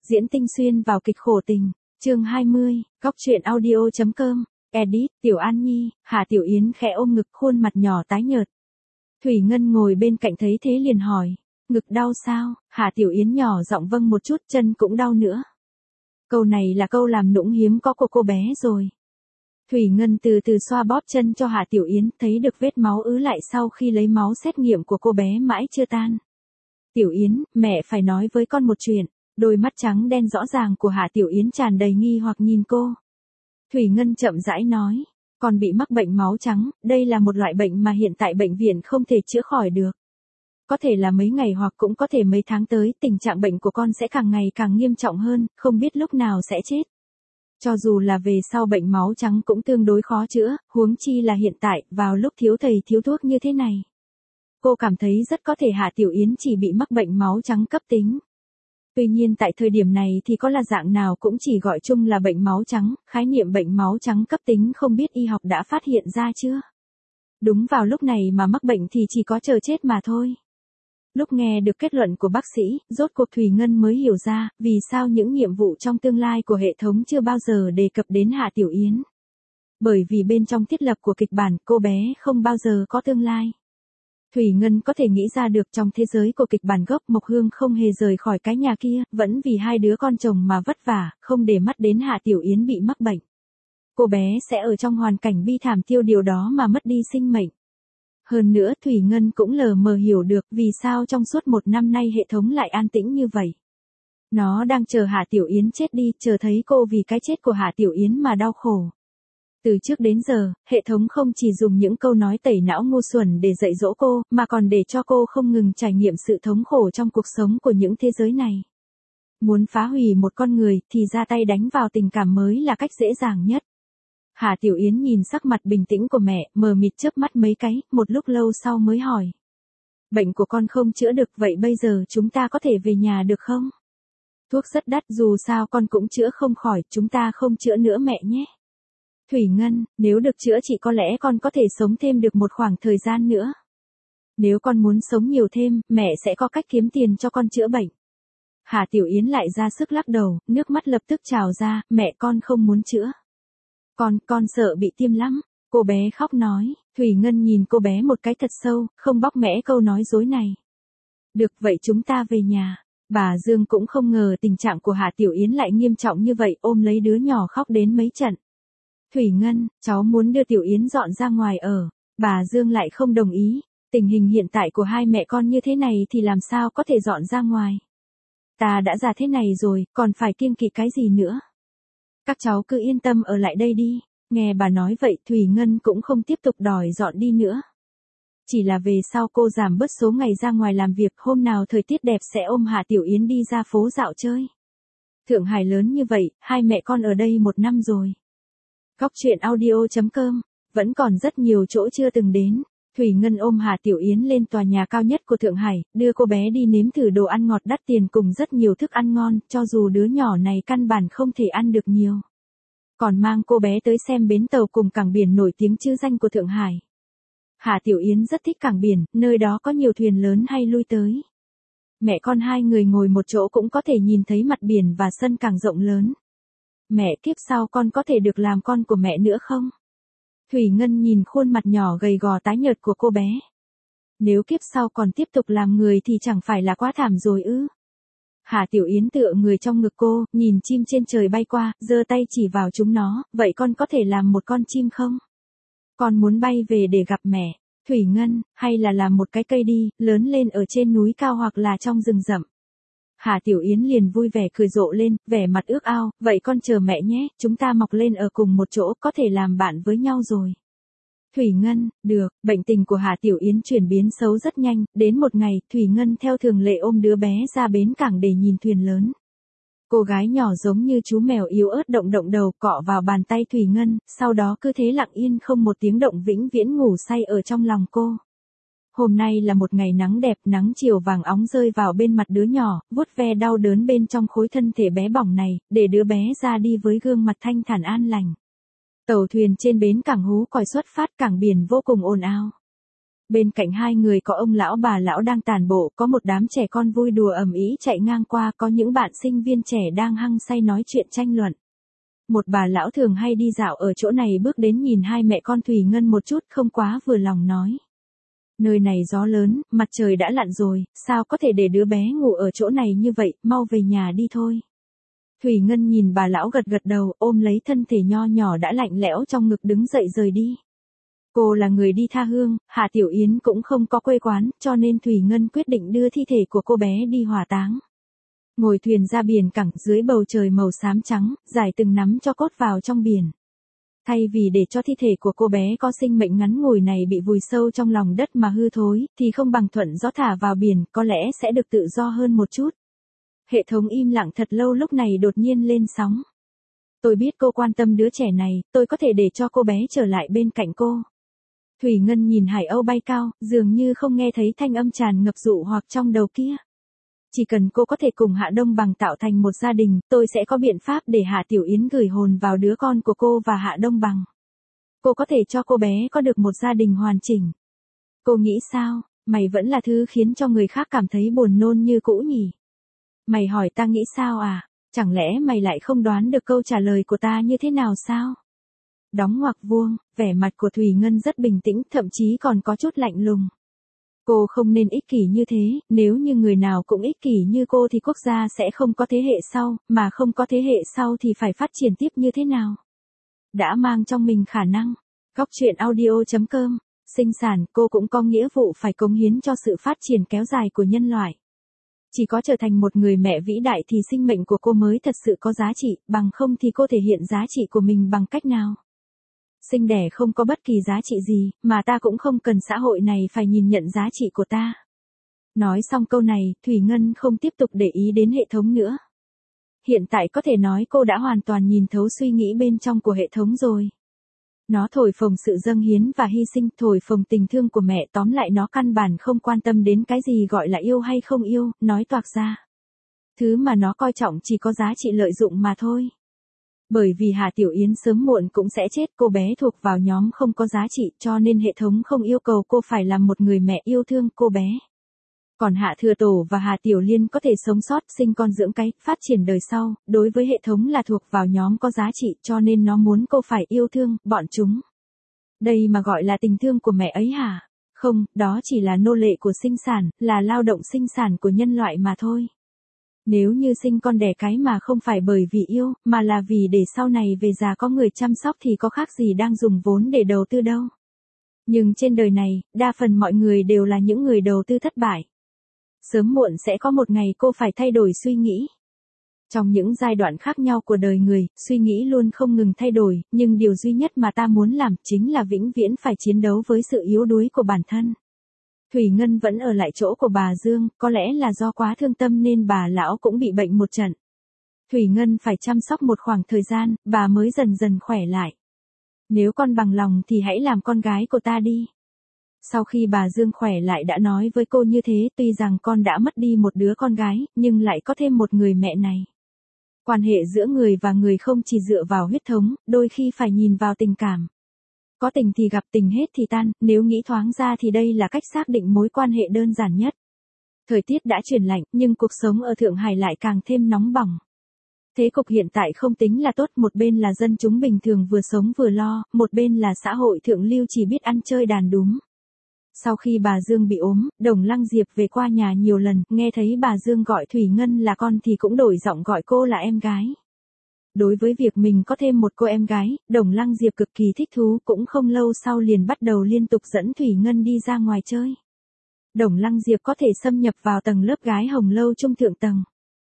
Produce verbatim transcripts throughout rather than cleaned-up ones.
diễn tinh xuyên vào kịch khổ tình, chương hai mươi, góc truyện audio.com, edit, Tiểu An Nhi, Hà Tiểu Yến khẽ ôm ngực khuôn mặt nhỏ tái nhợt. Thủy Ngân ngồi bên cạnh thấy thế liền hỏi, ngực đau sao? Hà Tiểu Yến nhỏ giọng vâng một chút, chân cũng đau nữa. Câu này là câu làm nũng hiếm có của cô bé rồi. Thủy Ngân từ từ xoa bóp chân cho Hà Tiểu Yến, thấy được vết máu ứ lại sau khi lấy máu xét nghiệm của cô bé mãi chưa tan. Tiểu Yến, mẹ phải nói với con một chuyện. Đôi mắt trắng đen rõ ràng của Hà Tiểu Yến tràn đầy nghi hoặc nhìn cô. Thủy Ngân chậm rãi nói, con bị mắc bệnh máu trắng, đây là một loại bệnh mà hiện tại bệnh viện không thể chữa khỏi được. Có thể là mấy ngày hoặc cũng có thể mấy tháng tới, tình trạng bệnh của con sẽ càng ngày càng nghiêm trọng hơn, không biết lúc nào sẽ chết. Cho dù là về sau bệnh máu trắng cũng tương đối khó chữa, huống chi là hiện tại, vào lúc thiếu thầy thiếu thuốc như thế này. Cô cảm thấy rất có thể Hà Tiểu Yến chỉ bị mắc bệnh máu trắng cấp tính. Tuy nhiên tại thời điểm này thì có là dạng nào cũng chỉ gọi chung là bệnh máu trắng, khái niệm bệnh máu trắng cấp tính không biết y học đã phát hiện ra chưa? Đúng vào lúc này mà mắc bệnh thì chỉ có chờ chết mà thôi. Lúc nghe được kết luận của bác sĩ, rốt cuộc Thủy Ngân mới hiểu ra, vì sao những nhiệm vụ trong tương lai của hệ thống chưa bao giờ đề cập đến Hà Tiểu Yến. Bởi vì bên trong thiết lập của kịch bản, cô bé không bao giờ có tương lai. Thủy Ngân có thể nghĩ ra được trong thế giới của kịch bản gốc Mộc Hương không hề rời khỏi cái nhà kia, vẫn vì hai đứa con chồng mà vất vả, không để mắt đến Hà Tiểu Yến bị mắc bệnh. Cô bé sẽ ở trong hoàn cảnh bi thảm tiêu điều đó mà mất đi sinh mệnh. Hơn nữa Thủy Ngân cũng lờ mờ hiểu được vì sao trong suốt một năm nay hệ thống lại an tĩnh như vậy. Nó đang chờ Hà Tiểu Yến chết đi, chờ thấy cô vì cái chết của Hà Tiểu Yến mà đau khổ. Từ trước đến giờ, hệ thống không chỉ dùng những câu nói tẩy não ngu xuẩn để dạy dỗ cô, mà còn để cho cô không ngừng trải nghiệm sự thống khổ trong cuộc sống của những thế giới này. Muốn phá hủy một con người thì ra tay đánh vào tình cảm mới là cách dễ dàng nhất. Hà Tiểu Yến nhìn sắc mặt bình tĩnh của mẹ, mờ mịt chớp mắt mấy cái, một lúc lâu sau mới hỏi. Bệnh của con không chữa được, vậy bây giờ chúng ta có thể về nhà được không? Thuốc rất đắt, dù sao con cũng chữa không khỏi, chúng ta không chữa nữa mẹ nhé. Thủy Ngân, nếu được chữa trị có lẽ con có thể sống thêm được một khoảng thời gian nữa. Nếu con muốn sống nhiều thêm, mẹ sẽ có cách kiếm tiền cho con chữa bệnh. Hà Tiểu Yến lại ra sức lắc đầu, nước mắt lập tức trào ra, mẹ con không muốn chữa. Con, con sợ bị tiêm lắm. Cô bé khóc nói, Thủy Ngân nhìn cô bé một cái thật sâu, không bóc mẽ câu nói dối này. Được vậy chúng ta về nhà. Bà Dương cũng không ngờ tình trạng của Hà Tiểu Yến lại nghiêm trọng như vậy, ôm lấy đứa nhỏ khóc đến mấy trận. Thủy Ngân, cháu muốn đưa Tiểu Yến dọn ra ngoài ở. Bà Dương lại không đồng ý. Tình hình hiện tại của hai mẹ con như thế này thì làm sao có thể dọn ra ngoài. Ta đã già thế này rồi, còn phải kiêng kỵ cái gì nữa. Các cháu cứ yên tâm ở lại đây đi. Nghe bà nói vậy Thủy Ngân cũng không tiếp tục đòi dọn đi nữa. Chỉ là về sau cô giảm bớt số ngày ra ngoài làm việc, hôm nào thời tiết đẹp sẽ ôm Hà Tiểu Yến đi ra phố dạo chơi. Thượng Hải lớn như vậy, hai mẹ con ở đây một năm rồi. Góc truyện audio.com, vẫn còn rất nhiều chỗ chưa từng đến. Thủy Ngân ôm Hà Tiểu Yến lên tòa nhà cao nhất của Thượng Hải, đưa cô bé đi nếm thử đồ ăn ngọt đắt tiền cùng rất nhiều thức ăn ngon, cho dù đứa nhỏ này căn bản không thể ăn được nhiều. Còn mang cô bé tới xem bến tàu cùng cảng biển nổi tiếng chữ danh của Thượng Hải. Hà Tiểu Yến rất thích cảng biển, nơi đó có nhiều thuyền lớn hay lui tới. Mẹ con hai người ngồi một chỗ cũng có thể nhìn thấy mặt biển và sân cảng rộng lớn. Mẹ, kiếp sau con có thể được làm con của mẹ nữa không? Thủy Ngân nhìn khuôn mặt nhỏ gầy gò tái nhợt của cô bé. Nếu kiếp sau còn tiếp tục làm người thì chẳng phải là quá thảm rồi ư? Hà Tiểu Yến tựa người trong ngực cô, nhìn chim trên trời bay qua, giơ tay chỉ vào chúng nó, vậy con có thể làm một con chim không? Con muốn bay về để gặp mẹ. Thủy Ngân, hay là làm một cái cây đi, lớn lên ở trên núi cao hoặc là trong rừng rậm. Hà Tiểu Yến liền vui vẻ cười rộ lên, vẻ mặt ước ao, vậy con chờ mẹ nhé, chúng ta mọc lên ở cùng một chỗ, có thể làm bạn với nhau rồi. Thủy Ngân, được, bệnh tình của Hà Tiểu Yến chuyển biến xấu rất nhanh, đến một ngày, Thủy Ngân theo thường lệ ôm đứa bé ra bến cảng để nhìn thuyền lớn. Cô gái nhỏ giống như chú mèo yếu ớt động động đầu cọ vào bàn tay Thủy Ngân, sau đó cứ thế lặng yên không một tiếng động vĩnh viễn ngủ say ở trong lòng cô. Hôm nay là một ngày nắng đẹp, nắng chiều vàng óng rơi vào bên mặt đứa nhỏ, vuốt ve đau đớn bên trong khối thân thể bé bỏng này, để đứa bé ra đi với gương mặt thanh thản an lành. Tàu thuyền trên bến cảng hú còi xuất phát, cảng biển vô cùng ồn ào. Bên cạnh hai người có ông lão bà lão đang tản bộ, có một đám trẻ con vui đùa ầm ĩ chạy ngang qua, có những bạn sinh viên trẻ đang hăng say nói chuyện tranh luận. Một bà lão thường hay đi dạo ở chỗ này bước đến nhìn hai mẹ con Thủy Ngân một chút không quá vừa lòng nói. Nơi này gió lớn, mặt trời đã lặn rồi, sao có thể để đứa bé ngủ ở chỗ này như vậy, mau về nhà đi thôi. Thủy Ngân nhìn bà lão gật gật đầu, ôm lấy thân thể nho nhỏ đã lạnh lẽo trong ngực đứng dậy rời đi. Cô là người đi tha hương, Hạ Tiểu Yến cũng không có quê quán, cho nên Thủy Ngân quyết định đưa thi thể của cô bé đi hỏa táng. Ngồi thuyền ra biển cảng dưới bầu trời màu xám trắng, giải từng nắm cho cốt vào trong biển. Thay vì để cho thi thể của cô bé có sinh mệnh ngắn ngủi này bị vùi sâu trong lòng đất mà hư thối, thì không bằng thuận gió thả vào biển, có lẽ sẽ được tự do hơn một chút. Hệ thống im lặng thật lâu lúc này đột nhiên lên sóng. Tôi biết cô quan tâm đứa trẻ này, tôi có thể để cho cô bé trở lại bên cạnh cô. Thủy Ngân nhìn hải âu bay cao, dường như không nghe thấy thanh âm tràn ngập dụ hoặc trong đầu kia. Chỉ cần cô có thể cùng Hạ Đông Bằng tạo thành một gia đình, tôi sẽ có biện pháp để Hạ Tiểu Yến gửi hồn vào đứa con của cô và Hạ Đông Bằng. Cô có thể cho cô bé có được một gia đình hoàn chỉnh. Cô nghĩ sao, mày vẫn là thứ khiến cho người khác cảm thấy buồn nôn như cũ nhỉ? Mày hỏi ta nghĩ sao à? Chẳng lẽ mày lại không đoán được câu trả lời của ta như thế nào sao? Đóng ngoặc vuông, vẻ mặt của Thủy Ngân rất bình tĩnh, thậm chí còn có chút lạnh lùng. Cô không nên ích kỷ như thế, nếu như người nào cũng ích kỷ như cô thì quốc gia sẽ không có thế hệ sau, mà không có thế hệ sau thì phải phát triển tiếp như thế nào? Đã mang trong mình khả năng. Góc truyện audio chấm com, sinh sản, cô cũng có nghĩa vụ phải cống hiến cho sự phát triển kéo dài của nhân loại. Chỉ có trở thành một người mẹ vĩ đại thì sinh mệnh của cô mới thật sự có giá trị, bằng không thì cô thể hiện giá trị của mình bằng cách nào? Sinh đẻ không có bất kỳ giá trị gì, mà ta cũng không cần xã hội này phải nhìn nhận giá trị của ta. Nói xong câu này, Thủy Ngân không tiếp tục để ý đến hệ thống nữa. Hiện tại có thể nói cô đã hoàn toàn nhìn thấu suy nghĩ bên trong của hệ thống rồi. Nó thổi phồng sự dâng hiến và hy sinh, thổi phồng tình thương của mẹ, tóm lại nó căn bản không quan tâm đến cái gì gọi là yêu hay không yêu, nói toạc ra. Thứ mà nó coi trọng chỉ có giá trị lợi dụng mà thôi. Bởi vì Hạ Tiểu Yến sớm muộn cũng sẽ chết, cô bé thuộc vào nhóm không có giá trị, cho nên hệ thống không yêu cầu cô phải làm một người mẹ yêu thương cô bé. Còn Hạ Thừa Tổ và Hạ Tiểu Liên có thể sống sót, sinh con dưỡng cái, phát triển đời sau, đối với hệ thống là thuộc vào nhóm có giá trị, cho nên nó muốn cô phải yêu thương bọn chúng. Đây mà gọi là tình thương của mẹ ấy hả? Không, đó chỉ là nô lệ của sinh sản, là lao động sinh sản của nhân loại mà thôi. Nếu như sinh con đẻ cái mà không phải bởi vì yêu, mà là vì để sau này về già có người chăm sóc thì có khác gì đang dùng vốn để đầu tư đâu. Nhưng trên đời này, đa phần mọi người đều là những người đầu tư thất bại. Sớm muộn sẽ có một ngày cô phải thay đổi suy nghĩ. Trong những giai đoạn khác nhau của đời người, suy nghĩ luôn không ngừng thay đổi, nhưng điều duy nhất mà ta muốn làm chính là vĩnh viễn phải chiến đấu với sự yếu đuối của bản thân. Thủy Ngân vẫn ở lại chỗ của bà Dương, có lẽ là do quá thương tâm nên bà lão cũng bị bệnh một trận. Thủy Ngân phải chăm sóc một khoảng thời gian, bà mới dần dần khỏe lại. Nếu con bằng lòng thì hãy làm con gái của ta đi. Sau khi bà Dương khỏe lại đã nói với cô như thế, tuy rằng con đã mất đi một đứa con gái, nhưng lại có thêm một người mẹ này. Quan hệ giữa người và người không chỉ dựa vào huyết thống, đôi khi phải nhìn vào tình cảm. Có tình thì gặp, tình hết thì tan, nếu nghĩ thoáng ra thì đây là cách xác định mối quan hệ đơn giản nhất. Thời tiết đã chuyển lạnh, nhưng cuộc sống ở Thượng Hải lại càng thêm nóng bỏng. Thế cục hiện tại không tính là tốt, một bên là dân chúng bình thường vừa sống vừa lo, một bên là xã hội thượng lưu chỉ biết ăn chơi đàn đúm. Sau khi bà Dương bị ốm, Đồng Lăng Diệp về qua nhà nhiều lần, nghe thấy bà Dương gọi Thủy Ngân là con thì cũng đổi giọng gọi cô là em gái. Đối với việc mình có thêm một cô em gái, Đồng Lăng Diệp cực kỳ thích thú, cũng không lâu sau liền bắt đầu liên tục dẫn Thủy Ngân đi ra ngoài chơi. Đồng Lăng Diệp có thể xâm nhập vào tầng lớp gái hồng lâu trung thượng tầng.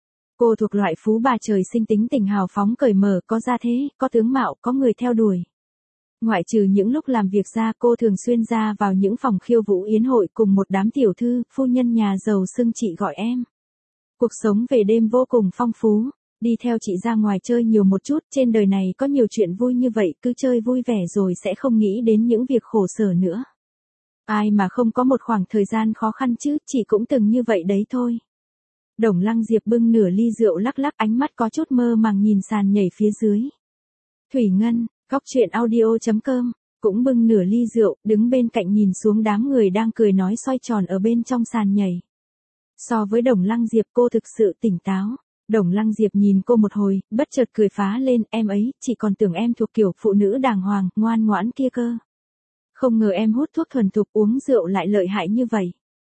Cô thuộc loại phú bà trời sinh, tính tình hào phóng cởi mở, có gia thế, có tướng mạo, có người theo đuổi. Ngoại trừ những lúc làm việc ra, cô thường xuyên ra vào những phòng khiêu vũ yến hội cùng một đám tiểu thư, phu nhân nhà giàu xưng chị gọi em. Cuộc sống về đêm vô cùng phong phú. Đi theo chị ra ngoài chơi nhiều một chút, trên đời này có nhiều chuyện vui như vậy, cứ chơi vui vẻ rồi sẽ không nghĩ đến những việc khổ sở nữa. Ai mà không có một khoảng thời gian khó khăn chứ, chị cũng từng như vậy đấy thôi. Đồng Lăng Diệp bưng nửa ly rượu lắc lắc, ánh mắt có chút mơ màng nhìn sàn nhảy phía dưới. Thủy Ngân, góc truyện audio chấm com cũng bưng nửa ly rượu, đứng bên cạnh nhìn xuống đám người đang cười nói xoay tròn ở bên trong sàn nhảy. So với Đồng Lăng Diệp cô thực sự tỉnh táo. Đồng Lăng Diệp nhìn cô một hồi, bất chợt cười phá lên, em ấy, chị còn tưởng em thuộc kiểu phụ nữ đàng hoàng, ngoan ngoãn kia cơ. Không ngờ em hút thuốc thuần thục uống rượu lại lợi hại như vậy.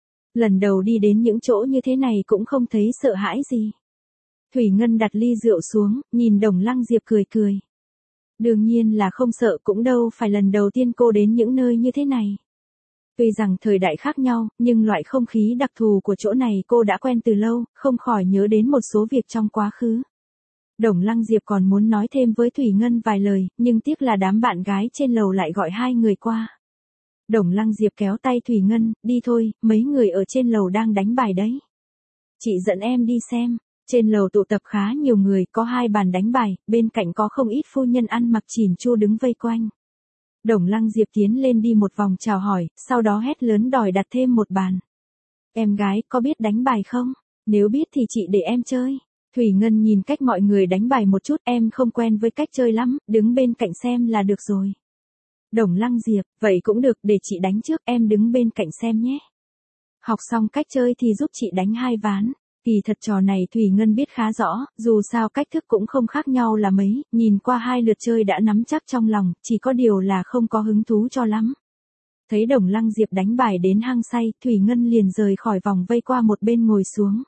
Lần đầu đi đến những chỗ như thế này cũng không thấy sợ hãi gì. Thủy Ngân đặt ly rượu xuống, nhìn Đồng Lăng Diệp cười cười. Đương nhiên là không sợ, cũng đâu phải lần đầu tiên cô đến những nơi như thế này. Tuy rằng thời đại khác nhau, nhưng loại không khí đặc thù của chỗ này cô đã quen từ lâu, không khỏi nhớ đến một số việc trong quá khứ. Đồng Lăng Diệp còn muốn nói thêm với Thủy Ngân vài lời, nhưng tiếc là đám bạn gái trên lầu lại gọi hai người qua. Đồng Lăng Diệp kéo tay Thủy Ngân, đi thôi, mấy người ở trên lầu đang đánh bài đấy. Chị dẫn em đi xem. Trên lầu tụ tập khá nhiều người, có hai bàn đánh bài, bên cạnh có không ít phu nhân ăn mặc chỉn chu đứng vây quanh. Đồng Lăng Diệp tiến lên đi một vòng chào hỏi, sau đó hét lớn đòi đặt thêm một bàn. Em gái, có biết đánh bài không? Nếu biết thì chị để em chơi. Thủy Ngân nhìn cách mọi người đánh bài một chút, em không quen với cách chơi lắm, đứng bên cạnh xem là được rồi. Đồng Lăng Diệp, vậy cũng được, để chị đánh trước, em đứng bên cạnh xem nhé. Học xong cách chơi thì giúp chị đánh hai ván. Kỳ thật trò này Thủy Ngân biết khá rõ, dù sao cách thức cũng không khác nhau là mấy, nhìn qua hai lượt chơi đã nắm chắc trong lòng, chỉ có điều là không có hứng thú cho lắm. Thấy Đồng Lăng Diệp đánh bài đến hăng say, Thủy Ngân liền rời khỏi vòng vây qua một bên ngồi xuống.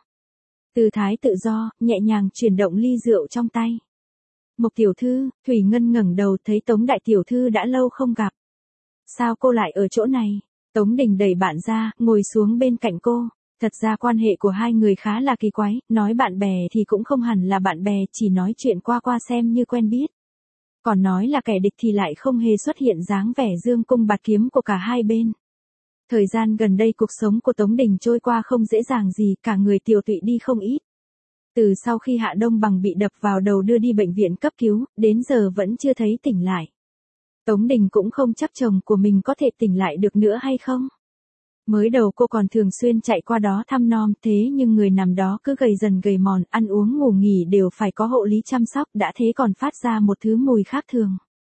Tư thái tự do, nhẹ nhàng chuyển động ly rượu trong tay. Mộc tiểu thư, Thủy Ngân ngẩng đầu thấy Tống đại tiểu thư đã lâu không gặp. Sao cô lại ở chỗ này? Tống Đình đẩy bạn ra, ngồi xuống bên cạnh cô. Thật ra quan hệ của hai người khá là kỳ quái, nói bạn bè thì cũng không hẳn là bạn bè, chỉ nói chuyện qua qua xem như quen biết. Còn nói là kẻ địch thì lại không hề xuất hiện dáng vẻ dương cung bạt kiếm của cả hai bên. Thời gian gần đây cuộc sống của Tống Đình trôi qua không dễ dàng gì, cả người tiều tụy đi không ít. Từ sau khi Hạ Đông Bằng bị đập vào đầu đưa đi bệnh viện cấp cứu, đến giờ vẫn chưa thấy tỉnh lại. Tống Đình cũng không chắc chồng của mình có thể tỉnh lại được nữa hay không. Mới đầu cô còn thường xuyên chạy qua đó thăm nom, thế nhưng người nằm đó cứ gầy dần gầy mòn, ăn uống ngủ nghỉ đều phải có hộ lý chăm sóc, đã thế còn phát ra một thứ mùi khác thường.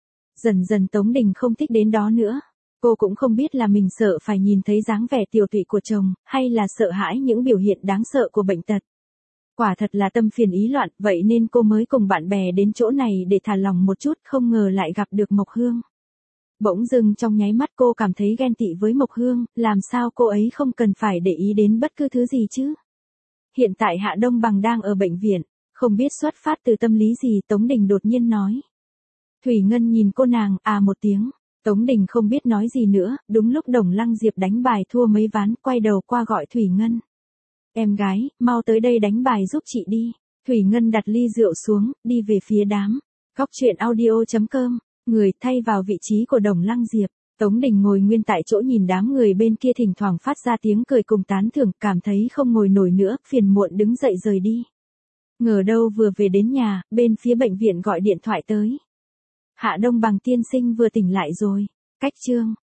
Dần dần Tống Đình không thích đến đó nữa. Cô cũng không biết là mình sợ phải nhìn thấy dáng vẻ tiều tụy của chồng, hay là sợ hãi những biểu hiện đáng sợ của bệnh tật. Quả thật là tâm phiền ý loạn, vậy nên cô mới cùng bạn bè đến chỗ này để thả lòng một chút, không ngờ lại gặp được Mộc Hương. Bỗng dưng trong nháy mắt cô cảm thấy ghen tị với Mộc Hương, làm sao cô ấy không cần phải để ý đến bất cứ thứ gì chứ. Hiện tại Hạ Đông Bằng đang ở bệnh viện, không biết xuất phát từ tâm lý gì, Tống Đình đột nhiên nói. Thủy Ngân nhìn cô nàng, à một tiếng, Tống Đình không biết nói gì nữa, đúng lúc Đồng Lăng Diệp đánh bài thua mấy ván, quay đầu qua gọi Thủy Ngân. Em gái, mau tới đây đánh bài giúp chị đi. Thủy Ngân đặt ly rượu xuống, đi về phía đám. Góc truyện audio chấm com. Người thay vào vị trí của Đồng Lăng Diệp. Tống Đình ngồi nguyên tại chỗ nhìn đám người bên kia thỉnh thoảng phát ra tiếng cười cùng tán thưởng, cảm thấy không ngồi nổi nữa, phiền muộn đứng dậy rời đi. Ngờ đâu vừa về đến nhà, bên phía bệnh viện gọi điện thoại tới. Hạ Đông Bằng tiên sinh vừa tỉnh lại rồi. Cách chương.